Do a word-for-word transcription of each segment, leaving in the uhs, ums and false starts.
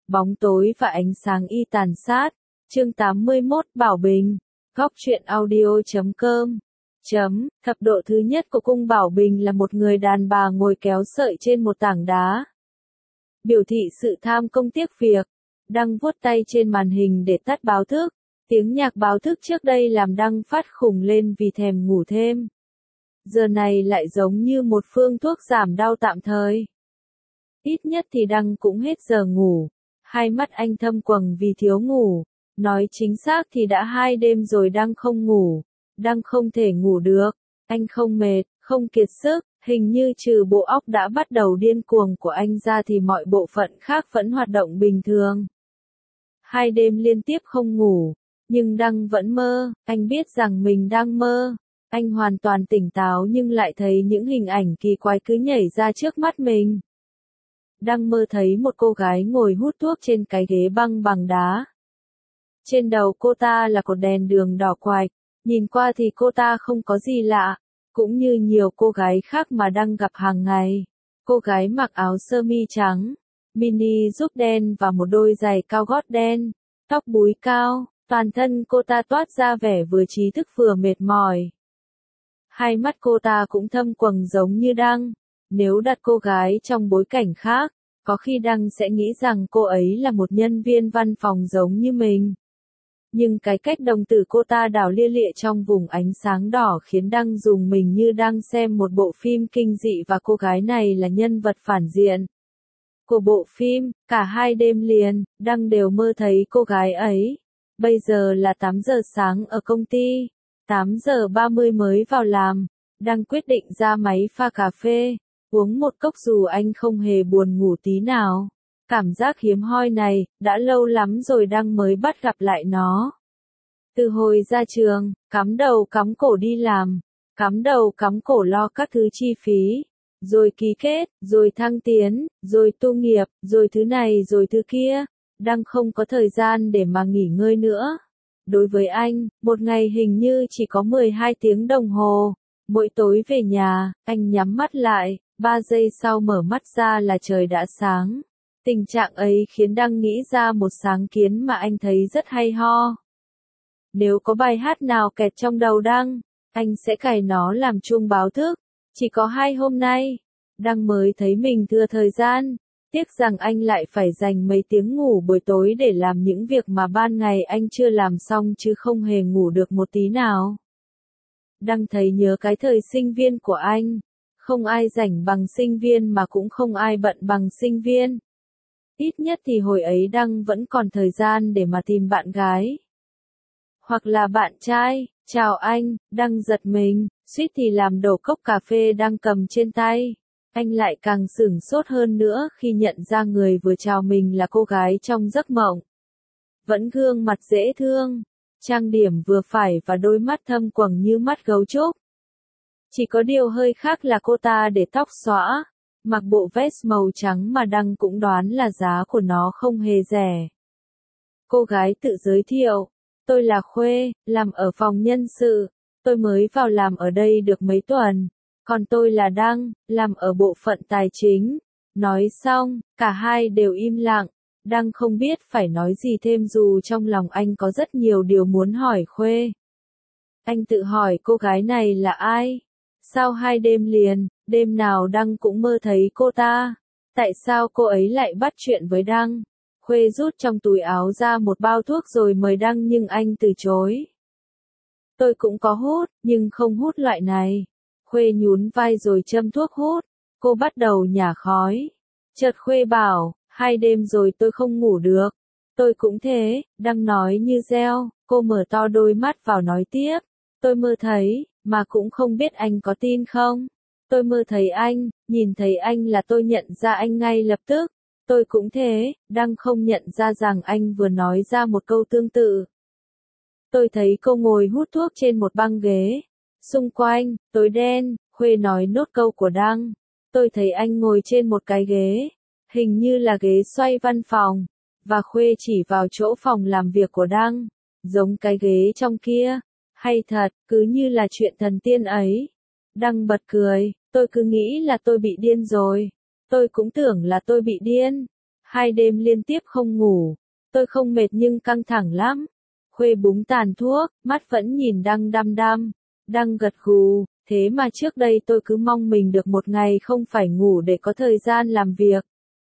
Bóng tối và ánh sáng y tàn sát. Chương tám mươi mốt Bảo Bình. Góc truyện audio chấm com. Chấm, thập độ thứ nhất của cung Bảo Bình là một người đàn bà ngồi kéo sợi trên một tảng đá. Biểu thị sự tham công tiếc việc. Đăng vuốt tay trên màn hình để tắt báo thức. Tiếng nhạc báo thức trước đây làm Đăng phát khủng lên vì thèm ngủ thêm. Giờ này lại giống như một phương thuốc giảm đau tạm thời. Ít nhất thì Đăng cũng hết giờ ngủ. Hai mắt anh thâm quầng vì thiếu ngủ. Nói chính xác thì đã hai đêm rồi Đăng không ngủ. Đăng không thể ngủ được. Anh không mệt, không kiệt sức. Hình như trừ bộ óc đã bắt đầu điên cuồng của anh ra thì mọi bộ phận khác vẫn hoạt động bình thường. Hai đêm liên tiếp không ngủ. Nhưng Đăng vẫn mơ. Anh biết rằng mình đang mơ. Anh hoàn toàn tỉnh táo nhưng lại thấy những hình ảnh kỳ quái cứ nhảy ra trước mắt mình. Đăng mơ thấy một cô gái ngồi hút thuốc trên cái ghế băng bằng đá. Trên đầu cô ta là cột đèn đường đỏ quạch, nhìn qua thì cô ta không có gì lạ, cũng như nhiều cô gái khác mà Đăng gặp hàng ngày. Cô gái mặc áo sơ mi trắng, mini giúp đen và một đôi giày cao gót đen, tóc búi cao, toàn thân cô ta toát ra vẻ vừa trí thức vừa mệt mỏi. Hai mắt cô ta cũng thâm quầng giống như Đăng. Nếu đặt cô gái trong bối cảnh khác, có khi Đăng sẽ nghĩ rằng cô ấy là một nhân viên văn phòng giống như mình. Nhưng cái cách đồng tử cô ta đảo lia lịa trong vùng ánh sáng đỏ khiến Đăng rùng mình như đang xem một bộ phim kinh dị và cô gái này là nhân vật phản diện của bộ phim. Cả hai đêm liền, Đăng đều mơ thấy cô gái ấy. Bây giờ là tám giờ sáng ở công ty, tám giờ ba mươi mới vào làm. Đăng quyết định ra máy pha cà phê, uống một cốc dù anh không hề buồn ngủ tí nào. Cảm giác hiếm hoi này, đã lâu lắm rồi Đăng mới bắt gặp lại nó. Từ hồi ra trường, cắm đầu cắm cổ đi làm, cắm đầu cắm cổ lo các thứ chi phí, rồi ký kết, rồi thăng tiến, rồi tu nghiệp, rồi thứ này rồi thứ kia. Đăng không có thời gian để mà nghỉ ngơi nữa. Đối với anh, một ngày hình như chỉ có mười hai tiếng đồng hồ. Mỗi tối về nhà, anh nhắm mắt lại, ba giây sau mở mắt ra là trời đã sáng. Tình trạng ấy khiến Đăng nghĩ ra một sáng kiến mà anh thấy rất hay ho. Nếu có bài hát nào kẹt trong đầu Đăng, anh sẽ cài nó làm chuông báo thức. Chỉ có hai hôm nay, Đăng mới thấy mình thừa thời gian. Tiếc rằng anh lại phải dành mấy tiếng ngủ buổi tối để làm những việc mà ban ngày anh chưa làm xong chứ không hề ngủ được một tí nào. Đăng thấy nhớ cái thời sinh viên của anh. Không ai rảnh bằng sinh viên mà cũng không ai bận bằng sinh viên. Ít nhất thì hồi ấy Đăng vẫn còn thời gian để mà tìm bạn gái. Hoặc là bạn trai. Chào anh, Đăng giật mình, suýt thì làm đổ cốc cà phê đang cầm trên tay. Anh lại càng sửng sốt hơn nữa khi nhận ra người vừa chào mình là cô gái trong giấc mộng. Vẫn gương mặt dễ thương, trang điểm vừa phải và đôi mắt thâm quầng như mắt gấu trúc. Chỉ có điều hơi khác là cô ta để tóc xõa, mặc bộ vest màu trắng mà Đăng cũng đoán là giá của nó không hề rẻ. Cô gái tự giới thiệu, tôi là Khuê, làm ở phòng nhân sự, tôi mới vào làm ở đây được mấy tuần. Còn tôi là Đăng, làm ở bộ phận tài chính. Nói xong, cả hai đều im lặng. Đăng không biết phải nói gì thêm dù trong lòng anh có rất nhiều điều muốn hỏi Khuê. Anh tự hỏi cô gái này là ai? Sao hai đêm liền, đêm nào Đăng cũng mơ thấy cô ta? Tại sao cô ấy lại bắt chuyện với Đăng? Khuê rút trong túi áo ra một bao thuốc rồi mời Đăng nhưng anh từ chối. Tôi cũng có hút, nhưng không hút loại này. Khuê nhún vai rồi châm thuốc hút. Cô bắt đầu nhả khói. Chợt Khuê bảo, hai đêm rồi tôi không ngủ được. Tôi cũng thế, Đăng nói như reo. Cô mở to đôi mắt vào nói tiếp. Tôi mơ thấy, mà cũng không biết anh có tin không. Tôi mơ thấy anh, nhìn thấy anh là tôi nhận ra anh ngay lập tức. Tôi cũng thế, Đăng không nhận ra rằng anh vừa nói ra một câu tương tự. Tôi thấy cô ngồi hút thuốc trên một băng ghế. Xung quanh, tối đen, Khuê nói nốt câu của Đăng. Tôi thấy anh ngồi trên một cái ghế, hình như là ghế xoay văn phòng, và Khuê chỉ vào chỗ phòng làm việc của Đăng, giống cái ghế trong kia. Hay thật, cứ như là chuyện thần tiên ấy. Đăng bật cười, tôi cứ nghĩ là tôi bị điên rồi. Tôi cũng tưởng là tôi bị điên. Hai đêm liên tiếp không ngủ. Tôi không mệt nhưng căng thẳng lắm. Khuê búng tàn thuốc, mắt vẫn nhìn Đăng đăm đăm. Đăng gật gù, thế mà trước đây tôi cứ mong mình được một ngày không phải ngủ để có thời gian làm việc.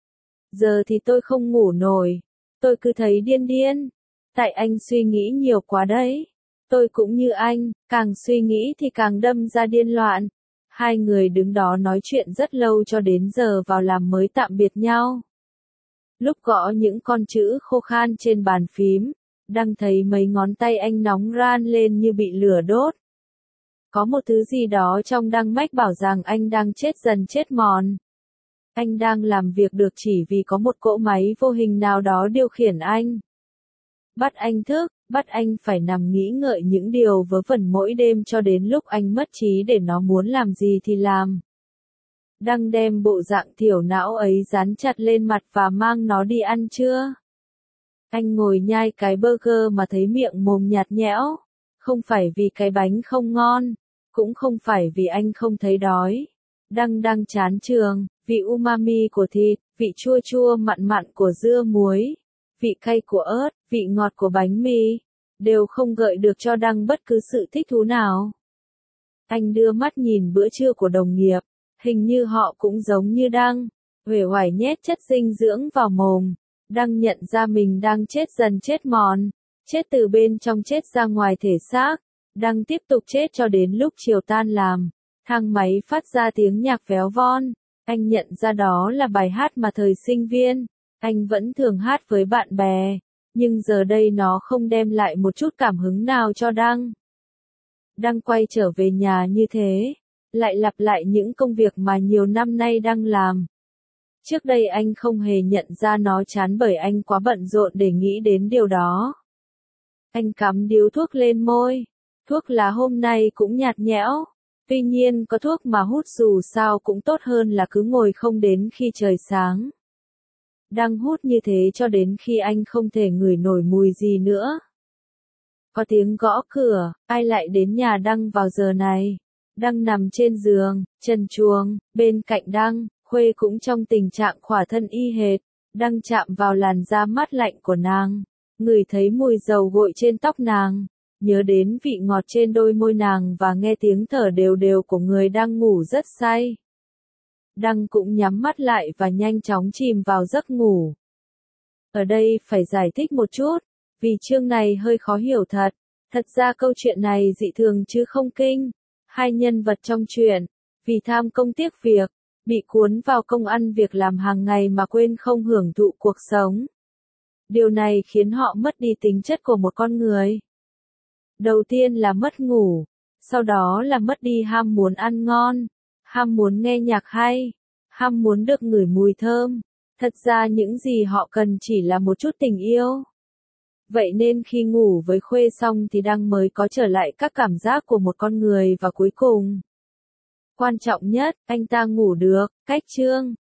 Giờ thì tôi không ngủ nổi. Tôi cứ thấy điên điên. Tại anh suy nghĩ nhiều quá đấy. Tôi cũng như anh, càng suy nghĩ thì càng đâm ra điên loạn. Hai người đứng đó nói chuyện rất lâu cho đến giờ vào làm mới tạm biệt nhau. Lúc gõ những con chữ khô khan trên bàn phím, Đăng thấy mấy ngón tay anh nóng ran lên như bị lửa đốt. Có một thứ gì đó trong Đăng mách bảo rằng anh đang chết dần chết mòn. Anh đang làm việc được chỉ vì có một cỗ máy vô hình nào đó điều khiển anh. Bắt anh thức, bắt anh phải nằm nghĩ ngợi những điều vớ vẩn mỗi đêm cho đến lúc anh mất trí để nó muốn làm gì thì làm. Đăng đem bộ dạng thiểu não ấy dán chặt lên mặt và mang nó đi ăn trưa. Anh ngồi nhai cái burger mà thấy miệng mồm nhạt nhẽo. Không phải vì cái bánh không ngon, cũng không phải vì anh không thấy đói. Đăng đang chán trường, vị umami của thịt, vị chua chua mặn mặn của dưa muối, vị cay của ớt, vị ngọt của bánh mì, đều không gợi được cho Đăng bất cứ sự thích thú nào. Anh đưa mắt nhìn bữa trưa của đồng nghiệp, hình như họ cũng giống như Đăng, uể oải nhét chất dinh dưỡng vào mồm. Đăng nhận ra mình đang chết dần chết mòn, chết từ bên trong chết ra ngoài thể xác. Đăng tiếp tục chết cho đến lúc chiều tan làm, thang máy phát ra tiếng nhạc véo von. Anh nhận ra đó là bài hát mà thời sinh viên, anh vẫn thường hát với bạn bè, nhưng giờ đây nó không đem lại một chút cảm hứng nào cho Đăng. Đăng quay trở về nhà như thế, lại lặp lại những công việc mà nhiều năm nay đang làm. Trước đây anh không hề nhận ra nó chán bởi anh quá bận rộn để nghĩ đến điều đó. Anh cắm điếu thuốc lên môi. Thuốc lá hôm nay cũng nhạt nhẽo. Tuy nhiên có thuốc mà hút dù sao cũng tốt hơn là cứ ngồi không đến khi trời sáng. Đang hút như thế cho đến khi anh không thể ngửi nổi mùi gì nữa. Có tiếng gõ cửa, ai lại đến nhà Đăng vào giờ này? Đăng nằm trên giường, trần truồng, bên cạnh Đăng, Khuê cũng trong tình trạng khỏa thân y hệt. Đăng chạm vào làn da mát lạnh của nàng, ngửi thấy mùi dầu gội trên tóc nàng, nhớ đến vị ngọt trên đôi môi nàng và nghe tiếng thở đều đều của người đang ngủ rất say. Đăng cũng nhắm mắt lại và nhanh chóng chìm vào giấc ngủ. Ở đây phải giải thích một chút, vì chương này hơi khó hiểu thật. Thật ra câu chuyện này dị thường chứ không kinh. Hai nhân vật trong truyện, vì tham công tiếc việc, bị cuốn vào công ăn việc làm hàng ngày mà quên không hưởng thụ cuộc sống. Điều này khiến họ mất đi tính chất của một con người. Đầu tiên là mất ngủ, sau đó là mất đi ham muốn ăn ngon, ham muốn nghe nhạc hay, ham muốn được ngửi mùi thơm. Thật ra những gì họ cần chỉ là một chút tình yêu. Vậy nên khi ngủ với Khuê xong thì Đăng mới có trở lại các cảm giác của một con người và cuối cùng. Quan trọng nhất, anh ta ngủ được, cách chương.